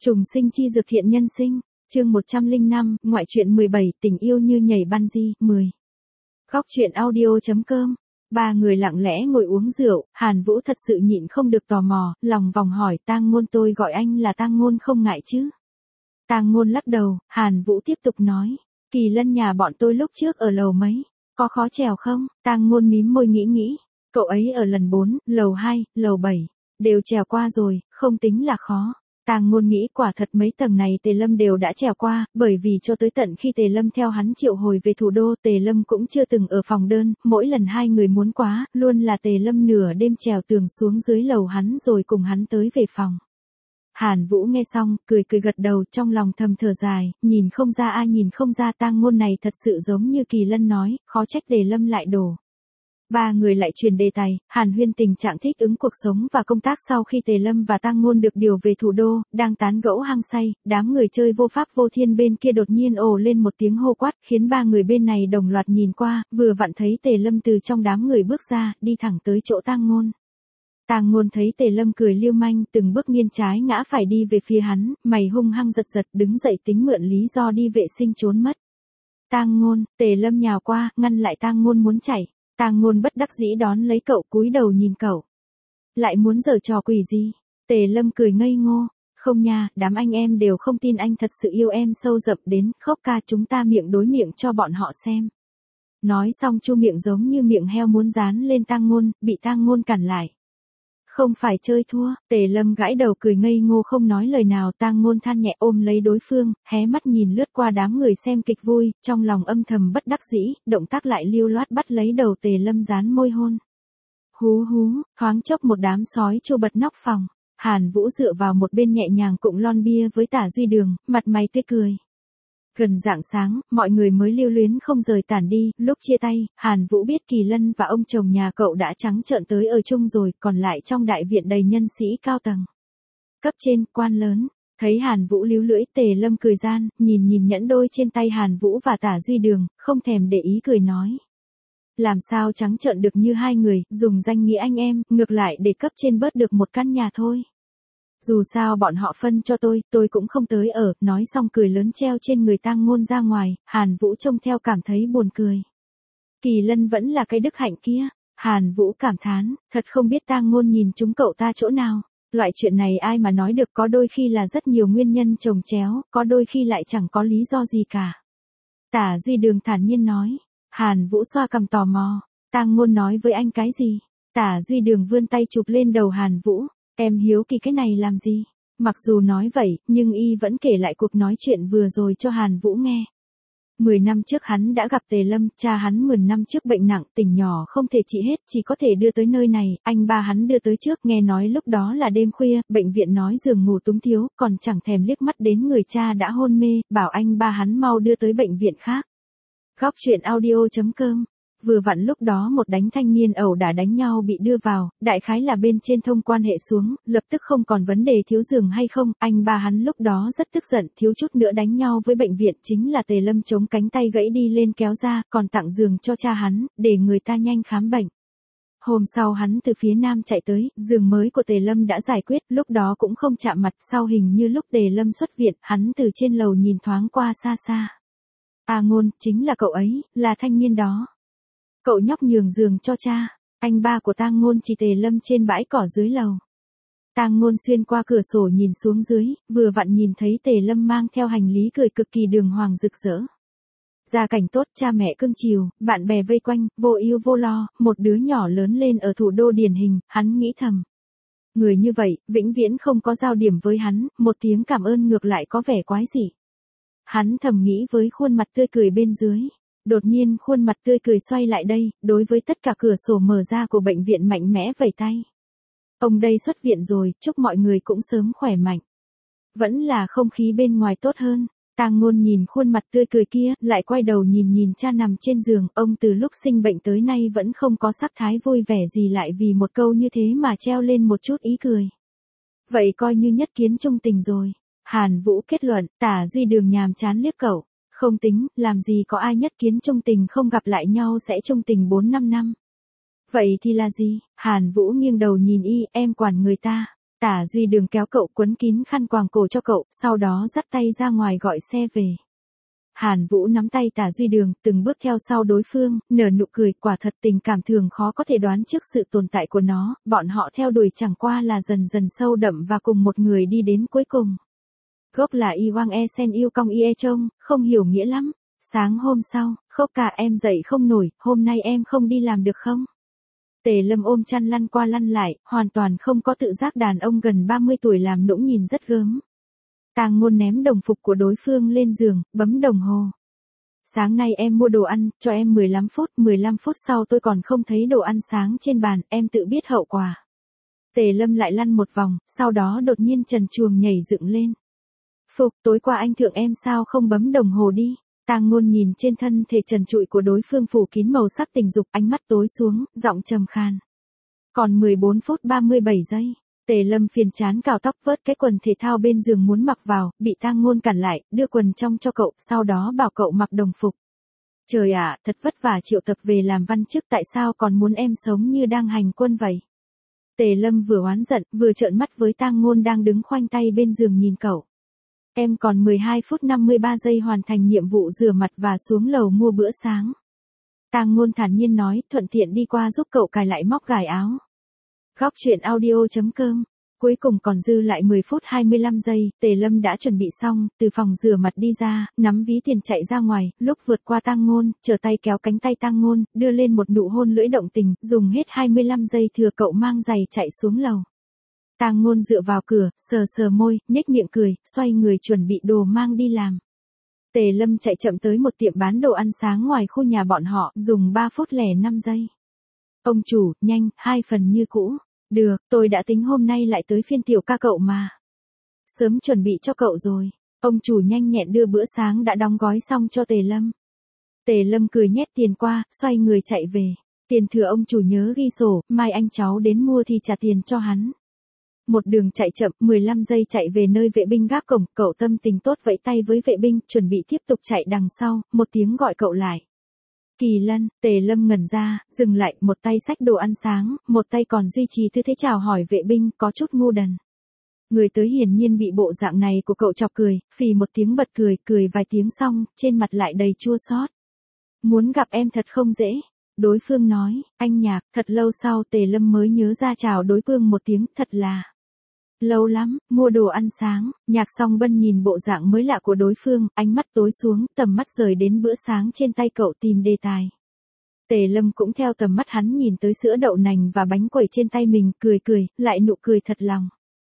Trùng sinh chi dược thiện nhân sinh, chương 105, ngoại truyện 17, tình yêu như nhảy bungee, 10. Góc truyện audio.com. Ba người lặng lẽ ngồi uống rượu, Hàn Vũ thật sự nhịn không được tò mò, lòng vòng hỏi Tang Ngôn, tôi gọi anh là Tang Ngôn không ngại chứ? Tang Ngôn lắc đầu, Hàn Vũ tiếp tục nói, Kỳ Lân nhà bọn tôi lúc trước ở lầu mấy, có khó trèo không? Tang Ngôn mím môi nghĩ, cậu ấy ở lần 4, lầu 2, lầu 7, đều trèo qua rồi, không tính là khó. Tang Ngôn nghĩ quả thật mấy tầng này Tề Lâm đều đã trèo qua, bởi vì cho tới tận khi Tề Lâm theo hắn triệu hồi về thủ đô, Tề Lâm cũng chưa từng ở phòng đơn, mỗi lần hai người muốn quá, luôn là Tề Lâm nửa đêm trèo tường xuống dưới lầu hắn rồi cùng hắn tới về phòng. Hàn Vũ nghe xong, cười gật đầu, trong lòng thầm thở dài, nhìn không ra Tang Ngôn này thật sự giống như Kỳ Lân nói, khó trách Tề Lâm lại đổ. Ba người lại truyền đề tài, hàn huyên tình trạng thích ứng cuộc sống và công tác sau khi Tề Lâm và Tang Ngôn được điều về thủ đô, đang tán gẫu hăng say, đám người chơi vô pháp vô thiên bên kia đột nhiên ồ lên một tiếng hô quát, khiến ba người bên này đồng loạt nhìn qua, vừa vặn thấy Tề Lâm từ trong đám người bước ra, đi thẳng tới chỗ Tang Ngôn. Tang Ngôn thấy Tề Lâm cười lưu manh, từng bước nghiêng trái ngã phải đi về phía hắn, mày hung hăng giật, đứng dậy tính mượn lý do đi vệ sinh trốn mất. Tang Ngôn, Tề Lâm nhào qua, ngăn lại Tang Ngôn muốn chạy. Tang Ngôn bất đắc dĩ đón lấy cậu, cúi đầu nhìn cậu. Lại muốn giở trò quỷ gì? Tề Lâm cười ngây ngô. Không nha, đám anh em đều không tin anh thật sự yêu em sâu đậm đến, Khóc ca chúng ta miệng đối miệng cho bọn họ xem. Nói xong chu miệng giống như miệng heo muốn dán lên Tang Ngôn, bị Tang Ngôn cản lại. Không phải chơi thua, Tề Lâm gãi đầu cười ngây ngô không nói lời nào. Tang Ngôn than nhẹ ôm lấy đối phương, hé mắt nhìn lướt qua đám người xem kịch vui, trong lòng âm thầm bất đắc dĩ, động tác lại lưu loát bắt lấy đầu Tề Lâm dán môi hôn. Hú, thoáng chốc một đám sói trâu bật nóc phòng, Hàn Vũ dựa vào một bên nhẹ nhàng cụng lon bia với Tả Duy Đường, mặt mày tươi cười. Gần rạng sáng, mọi người mới lưu luyến không rời tản đi, lúc chia tay, Hàn Vũ biết Kỳ Lân và ông chồng nhà cậu đã trắng trợn tới ở chung rồi, còn lại trong đại viện đầy nhân sĩ cao tầng. Cấp trên, quan lớn, thấy Hàn Vũ líu lưỡi, Tề Lâm cười gian, nhìn nhẫn đôi trên tay Hàn Vũ và Tả Duy Đường, không thèm để ý cười nói. Làm sao trắng trợn được như hai người, dùng danh nghĩa anh em, ngược lại để cấp trên bớt được một căn nhà thôi. Dù sao bọn họ phân cho tôi cũng không tới ở, nói xong cười lớn treo trên người Tang Ngôn ra ngoài, Hàn Vũ trông theo cảm thấy buồn cười. Kỳ Lân vẫn là cái đức hạnh kia, Hàn Vũ cảm thán, thật không biết Tang Ngôn nhìn chúng cậu ta chỗ nào. Loại chuyện này ai mà nói được, có đôi khi là rất nhiều nguyên nhân chồng chéo, có đôi khi lại chẳng có lý do gì cả. Tả Duy Đường thản nhiên nói, Hàn Vũ xoa cằm tò mò, Tang Ngôn nói với anh cái gì? Tả Duy Đường vươn tay chụp lên đầu Hàn Vũ. Em hiếu kỳ cái này làm gì? Mặc dù nói vậy, nhưng y vẫn kể lại cuộc nói chuyện vừa rồi cho Hàn Vũ nghe. 10 năm trước hắn đã gặp Tề Lâm, cha hắn 10 năm trước bệnh nặng, tỉnh nhỏ không thể trị hết, chỉ có thể đưa tới nơi này, anh ba hắn đưa tới trước, nghe nói lúc đó là đêm khuya, bệnh viện nói giường ngủ túng thiếu, còn chẳng thèm liếc mắt đến người cha đã hôn mê, bảo anh ba hắn mau đưa tới bệnh viện khác. Góc truyện audio.com. Vừa vặn lúc đó một đánh thanh niên ẩu đả đánh nhau bị đưa vào, đại khái là bên trên thông quan hệ xuống, lập tức không còn vấn đề thiếu giường hay không, anh ba hắn lúc đó rất tức giận, thiếu chút nữa đánh nhau với bệnh viện, chính là Tề Lâm chống cánh tay gãy đi lên kéo ra, còn tặng giường cho cha hắn, để người ta nhanh khám bệnh. Hôm sau hắn từ phía nam chạy tới, giường mới của Tề Lâm đã giải quyết, lúc đó cũng không chạm mặt, sau hình như lúc Tề Lâm xuất viện, hắn từ trên lầu nhìn thoáng qua xa. Ngôn, chính là cậu ấy, là thanh niên đó. Cậu nhóc nhường giường cho cha, anh ba của Tang Ngôn chỉ Tề Lâm trên bãi cỏ dưới lầu. Tang Ngôn xuyên qua cửa sổ nhìn xuống dưới, vừa vặn nhìn thấy Tề Lâm mang theo hành lý cười cực kỳ đường hoàng rực rỡ. Gia cảnh tốt, cha mẹ cưng chiều, bạn bè vây quanh, vô ưu vô lo, một đứa nhỏ lớn lên ở thủ đô điển hình, hắn nghĩ thầm. Người như vậy, vĩnh viễn không có giao điểm với hắn, một tiếng cảm ơn ngược lại có vẻ quái dị. Hắn thầm nghĩ với khuôn mặt tươi cười bên dưới. Đột nhiên khuôn mặt tươi cười xoay lại đây, đối với tất cả cửa sổ mở ra của bệnh viện mạnh mẽ vẩy tay. Ông đây xuất viện rồi, chúc mọi người cũng sớm khỏe mạnh. Vẫn là không khí bên ngoài tốt hơn. Tang Ngôn nhìn khuôn mặt tươi cười kia, lại quay đầu nhìn cha nằm trên giường, ông từ lúc sinh bệnh tới nay vẫn không có sắc thái vui vẻ gì, lại vì một câu như thế mà treo lên một chút ý cười. Vậy coi như nhất kiến chung tình rồi. Hàn Vũ kết luận, Tả Duy Đường nhàm chán liếc cậu. Không tính, làm gì có ai nhất kiến chung tình không gặp lại nhau sẽ chung tình 4-5 năm. Vậy thì là gì? Hàn Vũ nghiêng đầu nhìn y, em quản người ta. Tả Duy Đường kéo cậu quấn kín khăn quàng cổ cho cậu, sau đó dắt tay ra ngoài gọi xe về. Hàn Vũ nắm tay Tả Duy Đường, từng bước theo sau đối phương, nở nụ cười, quả thật tình cảm thường khó có thể đoán trước sự tồn tại của nó, bọn họ theo đuổi chẳng qua là dần dần sâu đậm và cùng một người đi đến cuối cùng. Gốc là Y Wang E Sen yêu cong Y E Trông, không hiểu nghĩa lắm. Sáng hôm sau, Khốc Ca em dậy không nổi, hôm nay em không đi làm được không? Tề Lâm ôm chăn lăn qua lăn lại, hoàn toàn không có tự giác đàn ông gần 30 tuổi làm nũng nhìn rất gớm. Tang Ngôn ném đồng phục của đối phương lên giường, bấm đồng hồ. Sáng nay em mua đồ ăn, cho em 15 phút sau tôi còn không thấy đồ ăn sáng trên bàn, em tự biết hậu quả. Tề Lâm lại lăn một vòng, sau đó đột nhiên trần truồng nhảy dựng lên. Phục, tối qua anh thượng em sao không bấm đồng hồ đi? Tang Ngôn nhìn trên thân thể trần trụi của đối phương phủ kín màu sắc tình dục, ánh mắt tối xuống, giọng trầm khan. Còn 14 phút 37 giây. Tề Lâm phiền chán cào tóc vớt cái quần thể thao bên giường muốn mặc vào, bị Tang Ngôn cản lại, đưa quần trong cho cậu, sau đó bảo cậu mặc đồng phục. Trời ạ, thật vất vả triệu tập về làm văn chức, tại sao còn muốn em sống như đang hành quân vậy? Tề Lâm vừa oán giận, vừa trợn mắt với Tang Ngôn đang đứng khoanh tay bên giường nhìn cậu. Em còn 12 phút 53 giây hoàn thành nhiệm vụ rửa mặt và xuống lầu mua bữa sáng. Tang Ngôn thản nhiên nói, thuận tiện đi qua giúp cậu cài lại móc gài áo. Góc truyện audio.com. Cuối cùng còn dư lại 10 phút 25 giây, Tề Lâm đã chuẩn bị xong, từ phòng rửa mặt đi ra, nắm ví tiền chạy ra ngoài, lúc vượt qua Tang Ngôn, trở tay kéo cánh tay Tang Ngôn, đưa lên một nụ hôn lưỡi động tình, dùng hết 25 giây thừa cậu mang giày chạy xuống lầu. Tang Ngôn dựa vào cửa, sờ sờ môi, nhếch miệng cười, xoay người chuẩn bị đồ mang đi làm. Tề Lâm chạy chậm tới một tiệm bán đồ ăn sáng ngoài khu nhà bọn họ, dùng 3 phút 05 giây. Ông chủ, nhanh, 2 phần như cũ. Được, tôi đã tính hôm nay lại tới phiên tiểu ca cậu mà. Sớm chuẩn bị cho cậu rồi. Ông chủ nhanh nhẹn đưa bữa sáng đã đóng gói xong cho Tề Lâm. Tề Lâm cười nhét tiền qua, xoay người chạy về. Tiền thừa ông chủ nhớ ghi sổ, mai anh cháu đến mua thì trả tiền cho hắn. Một đường chạy chậm, 15 giây chạy về nơi vệ binh gác cổng, cậu tâm tình tốt vẫy tay với vệ binh, chuẩn bị tiếp tục chạy đằng sau, một tiếng gọi cậu lại. Kỳ Lân, Tề Lâm ngẩn ra, dừng lại, một tay xách đồ ăn sáng, một tay còn duy trì tư thế chào hỏi vệ binh, có chút ngu đần. Người tới hiển nhiên bị bộ dạng này của cậu chọc cười, phì một tiếng bật cười, cười vài tiếng xong, trên mặt lại đầy chua xót. Muốn gặp em thật không dễ. Đối phương nói, anh Nhạc, thật lâu sau Tề Lâm mới nhớ ra chào đối phương một tiếng, thật là lâu lắm, mua đồ ăn sáng. Nhạc Song Bân nhìn bộ dạng mới lạ của đối phương, ánh mắt tối xuống, tầm mắt rời đến bữa sáng trên tay cậu tìm đề tài. Tề Lâm cũng theo tầm mắt hắn nhìn tới sữa đậu nành và bánh quẩy trên tay mình, cười cười, lại nụ cười thật lòng.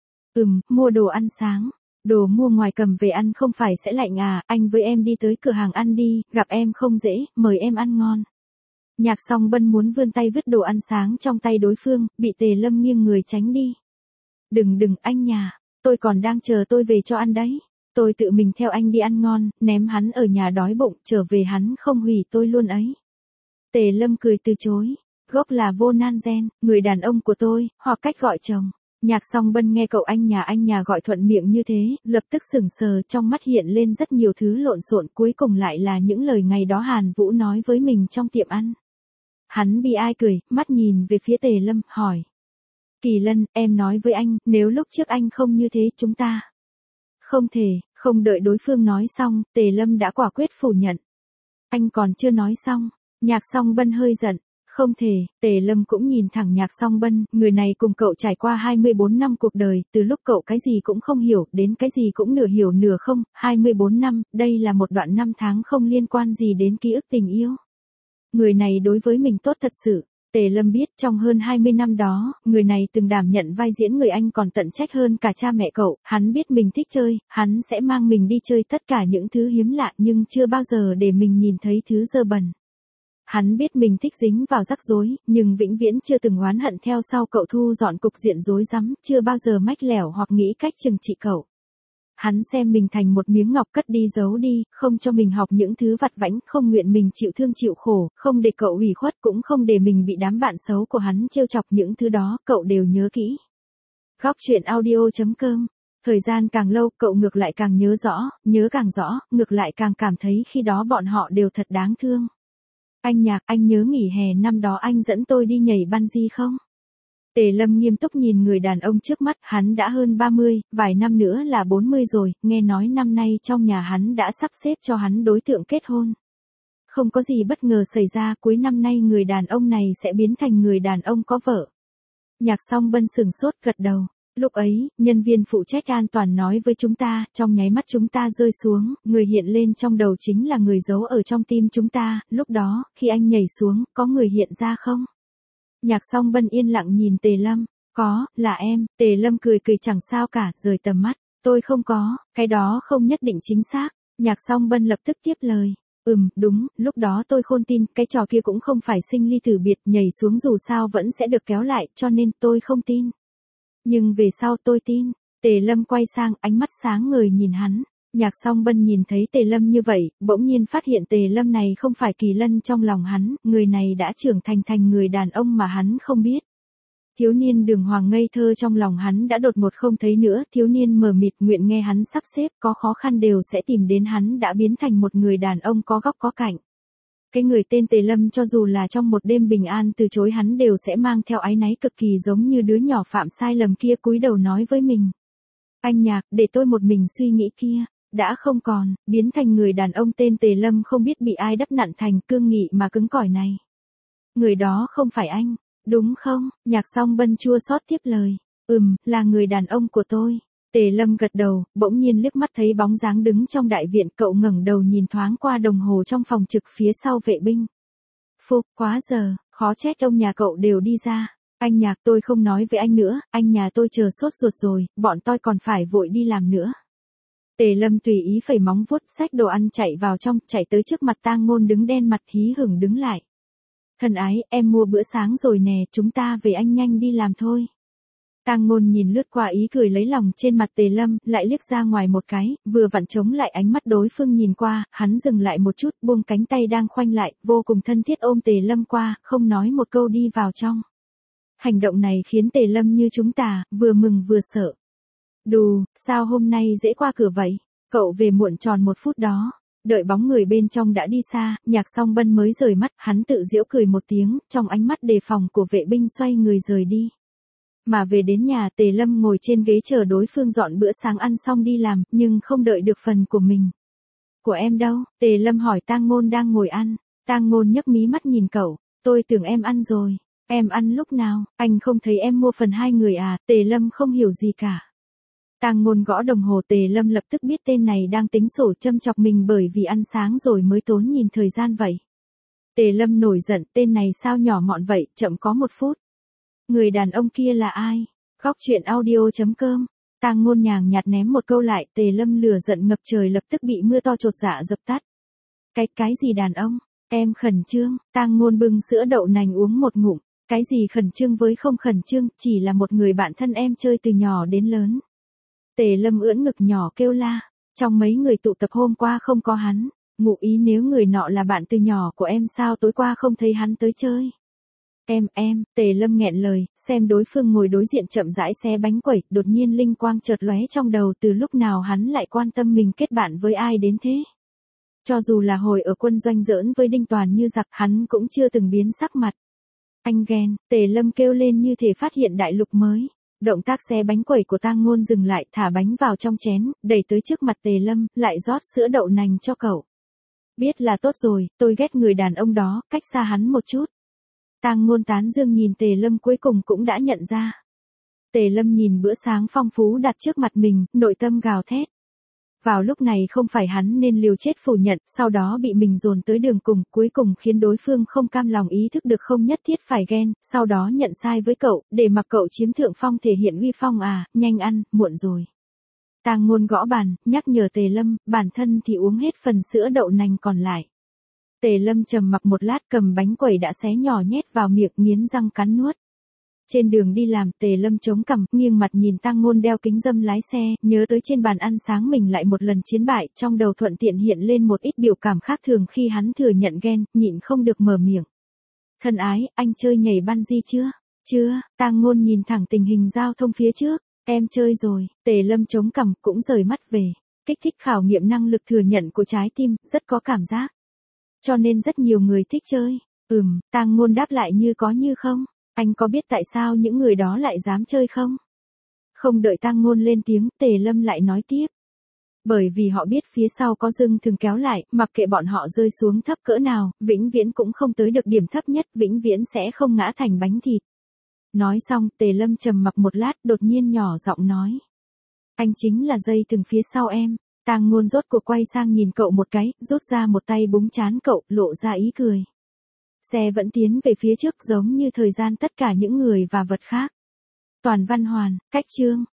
Mua đồ ăn sáng. Đồ mua ngoài cầm về ăn không phải sẽ lạnh à, anh với em đi tới cửa hàng ăn đi, gặp em không dễ, mời em ăn ngon. Nhạc Song Bân muốn vươn tay vứt đồ ăn sáng trong tay đối phương, bị Tề Lâm nghiêng người tránh đi. Đừng anh nhà, tôi còn đang chờ tôi về cho ăn đấy. Tôi tự mình theo anh đi ăn ngon, ném hắn ở nhà đói bụng, trở về hắn không hủy tôi luôn ấy. Tề Lâm cười từ chối. Gốc là Vô Nan Gen, người đàn ông của tôi, hoặc cách gọi chồng. Nhạc Song Bân nghe cậu anh nhà gọi thuận miệng như thế, lập tức sững sờ, trong mắt hiện lên rất nhiều thứ lộn xộn, cuối cùng lại là những lời ngày đó Hàn Vũ nói với mình trong tiệm ăn. Hắn bi ai cười, mắt nhìn về phía Tề Lâm, hỏi. Kỳ Lân, em nói với anh, nếu lúc trước anh không như thế chúng ta. Không thể, không đợi đối phương nói xong, Tề Lâm đã quả quyết phủ nhận. Anh còn chưa nói xong, Nhạc Song Bân hơi giận. Không thể, Tề Lâm cũng nhìn thẳng Nhạc Song Bân, người này cùng cậu trải qua 24 năm cuộc đời, từ lúc cậu cái gì cũng không hiểu, đến cái gì cũng nửa hiểu nửa không, 24 năm, đây là một đoạn năm tháng không liên quan gì đến ký ức tình yêu. Người này đối với mình tốt thật sự. Tề Lâm biết trong hơn 20 năm đó, người này từng đảm nhận vai diễn người anh còn tận trách hơn cả cha mẹ cậu, hắn biết mình thích chơi, hắn sẽ mang mình đi chơi tất cả những thứ hiếm lạ nhưng chưa bao giờ để mình nhìn thấy thứ dơ bẩn. Hắn biết mình thích dính vào rắc rối, nhưng vĩnh viễn chưa từng oán hận theo sau cậu thu dọn cục diện rối rắm, chưa bao giờ mách lẻo hoặc nghĩ cách trừng trị cậu. Hắn xem mình thành một miếng ngọc cất đi giấu đi, không cho mình học những thứ vặt vãnh, không nguyện mình chịu thương chịu khổ, không để cậu ủy khuất, cũng không để mình bị đám bạn xấu của hắn trêu chọc, những thứ đó, cậu đều nhớ kỹ. Góc truyện audio.com. Thời gian càng lâu, cậu ngược lại càng nhớ càng rõ, ngược lại càng cảm thấy khi đó bọn họ đều thật đáng thương. Anh Nhạc, anh nhớ nghỉ hè năm đó anh dẫn tôi đi nhảy bungee không? Tề Lâm nghiêm túc nhìn người đàn ông trước mắt, hắn đã hơn 30, vài năm nữa là 40 rồi, nghe nói năm nay trong nhà hắn đã sắp xếp cho hắn đối tượng kết hôn. Không có gì bất ngờ xảy ra, cuối năm nay người đàn ông này sẽ biến thành người đàn ông có vợ. Nhạc Song Bân sừng sốt gật đầu. Lúc ấy, nhân viên phụ trách an toàn nói với chúng ta, trong nháy mắt chúng ta rơi xuống, người hiện lên trong đầu chính là người giấu ở trong tim chúng ta, lúc đó, khi anh nhảy xuống, có người hiện ra không? Nhạc Song Bân yên lặng nhìn Tề Lâm, có, là em, Tề Lâm cười cười chẳng sao cả, rời tầm mắt, tôi không có, cái đó không nhất định chính xác, Nhạc Song Bân lập tức tiếp lời. Đúng, lúc đó tôi khôn tin, cái trò kia cũng không phải sinh ly tử biệt, nhảy xuống dù sao vẫn sẽ được kéo lại, cho nên tôi không tin. Nhưng về sau tôi tin. Tề Lâm quay sang, ánh mắt sáng ngời nhìn hắn. Nhạc Song Bân nhìn thấy Tề Lâm như vậy, bỗng nhiên phát hiện Tề Lâm này không phải Kỳ Lân trong lòng hắn, người này đã trưởng thành người đàn ông mà hắn không biết. Thiếu niên đường hoàng ngây thơ trong lòng hắn đã đột ngột không thấy nữa, thiếu niên mờ mịt nguyện nghe hắn sắp xếp, có khó khăn đều sẽ tìm đến hắn, đã biến thành một người đàn ông có góc có cạnh. Cái người tên Tề Lâm cho dù là trong một đêm bình an từ chối hắn đều sẽ mang theo áy náy cực kỳ, giống như đứa nhỏ phạm sai lầm kia cúi đầu nói với mình. Anh Nhạc, để tôi một mình suy nghĩ kia, đã không còn, biến thành người đàn ông tên Tề Lâm không biết bị ai đắp nặn thành cương nghị mà cứng cỏi này. Người đó không phải anh, đúng không? Nhạc Song Bân chua xót tiếp lời. Là người đàn ông của tôi. Tề Lâm gật đầu, bỗng nhiên liếc mắt thấy bóng dáng đứng trong đại viện, cậu ngẩng đầu nhìn thoáng qua đồng hồ trong phòng trực phía sau vệ binh. Phúc, quá giờ, khó trách ông nhà cậu đều đi ra. Anh Nhạc, tôi không nói với anh nữa, anh nhà tôi chờ sốt ruột rồi, bọn tôi còn phải vội đi làm nữa. Tề Lâm tùy ý phẩy móng vuốt, xách đồ ăn chạy vào trong, chạy tới trước mặt Tang Ngôn đứng đen mặt hí hửng đứng lại. Thân ái, em mua bữa sáng rồi nè, chúng ta về, anh nhanh đi làm thôi. Tang Ngôn nhìn lướt qua ý cười lấy lòng trên mặt Tề Lâm, lại liếc ra ngoài một cái, vừa vặn chống lại ánh mắt đối phương nhìn qua, hắn dừng lại một chút, buông cánh tay đang khoanh lại, vô cùng thân thiết ôm Tề Lâm qua, không nói một câu đi vào trong. Hành động này khiến Tề Lâm như chúng ta, vừa mừng vừa sợ. Đù, sao hôm nay dễ qua cửa vậy? Cậu về muộn tròn 1 phút đó. Đợi bóng người bên trong đã đi xa, Nhạc Song Bân mới rời mắt, hắn tự giễu cười một tiếng, trong ánh mắt đề phòng của vệ binh xoay người rời đi. Mà về đến nhà, Tề Lâm ngồi trên ghế chờ đối phương dọn bữa sáng ăn xong đi làm, nhưng không đợi được phần của mình. Của em đâu? Tề Lâm hỏi Tang Ngôn đang ngồi ăn. Tang Ngôn nhấc mí mắt nhìn cậu, tôi tưởng em ăn rồi. Em ăn lúc nào? Anh không thấy em mua phần 2 người à? Tề Lâm không hiểu gì cả. Tang Ngôn gõ đồng hồ, Tề Lâm lập tức biết tên này đang tính sổ châm chọc mình bởi vì ăn sáng rồi mới tốn nhìn thời gian vậy. Tề Lâm nổi giận, tên này sao nhỏ mọn vậy, chậm có 1 phút. Người đàn ông kia là ai? Góc chuyện audio.com. Tang Ngôn nhàn nhạt ném một câu lại, Tề Lâm lửa giận ngập trời lập tức bị mưa to chột dạ dập tắt. Cái gì đàn ông? Em khẩn trương. Tang Ngôn bưng sữa đậu nành uống một ngụm. Cái gì khẩn trương với không khẩn trương, chỉ là một người bạn thân em chơi từ nhỏ đến lớn. Tề Lâm ưỡn ngực nhỏ kêu la, trong mấy người tụ tập hôm qua không có hắn, ngụ ý nếu người nọ là bạn từ nhỏ của em sao tối qua không thấy hắn tới chơi. Tề Lâm nghẹn lời, xem đối phương ngồi đối diện chậm rãi xé bánh quẩy, đột nhiên linh quang chợt lóe trong đầu, từ lúc nào hắn lại quan tâm mình kết bạn với ai đến thế. Cho dù là hồi ở quân doanh giỡn với Đinh Toàn như giặc, hắn cũng chưa từng biến sắc mặt. Anh ghen, Tề Lâm kêu lên như thể phát hiện đại lục mới. Động tác xé bánh quẩy của Tang Ngôn dừng lại, thả bánh vào trong chén, đẩy tới trước mặt Tề Lâm, lại rót sữa đậu nành cho cậu. Biết là tốt rồi, tôi ghét người đàn ông đó, cách xa hắn một chút. Tang Ngôn tán dương nhìn Tề Lâm, cuối cùng cũng đã nhận ra. Tề Lâm nhìn bữa sáng phong phú đặt trước mặt mình, nội tâm gào thét. Vào lúc này không phải hắn nên liều chết phủ nhận, sau đó bị mình dồn tới đường cùng, cuối cùng khiến đối phương không cam lòng ý thức được không nhất thiết phải ghen, sau đó nhận sai với cậu, để mặc cậu chiếm thượng phong thể hiện uy phong à, nhanh ăn, muộn rồi. Tang Ngôn gõ bàn, nhắc nhở Tề Lâm, bản thân thì uống hết phần sữa đậu nành còn lại. Tề Lâm trầm mặc một lát, cầm bánh quẩy đã xé nhỏ nhét vào miệng, nghiến răng cắn nuốt. Trên đường đi làm, Tề Lâm chống cằm, nghiêng mặt nhìn Tang Ngôn đeo kính râm lái xe, nhớ tới trên bàn ăn sáng mình lại một lần chiến bại, trong đầu thuận tiện hiện lên một ít biểu cảm khác thường khi hắn thừa nhận ghen, nhịn không được mở miệng. Thân ái, anh chơi nhảy bungee chưa? Chưa. Tang Ngôn nhìn thẳng tình hình giao thông phía trước. Em chơi rồi. Tề Lâm chống cằm, cũng rời mắt về. Kích thích khảo nghiệm năng lực thừa nhận của trái tim, rất có cảm giác. Cho nên rất nhiều người thích chơi. Tang Ngôn đáp lại như có như không. Anh có biết tại sao những người đó lại dám chơi không? Không đợi Tang Ngôn lên tiếng, Tề Lâm lại nói tiếp. Bởi vì họ biết phía sau có dưng thường kéo lại, mặc kệ bọn họ rơi xuống thấp cỡ nào, vĩnh viễn cũng không tới được điểm thấp nhất, vĩnh viễn sẽ không ngã thành bánh thịt. Nói xong, Tề Lâm trầm mặc một lát, đột nhiên nhỏ giọng nói. Anh chính là dây thừng phía sau em. Tang Ngôn rốt cuộc quay sang nhìn cậu một cái, rút ra một tay búng trán cậu, lộ ra ý cười. Xe vẫn tiến về phía trước giống như thời gian tất cả những người và vật khác. Toàn Văn Hoàn, cách chương.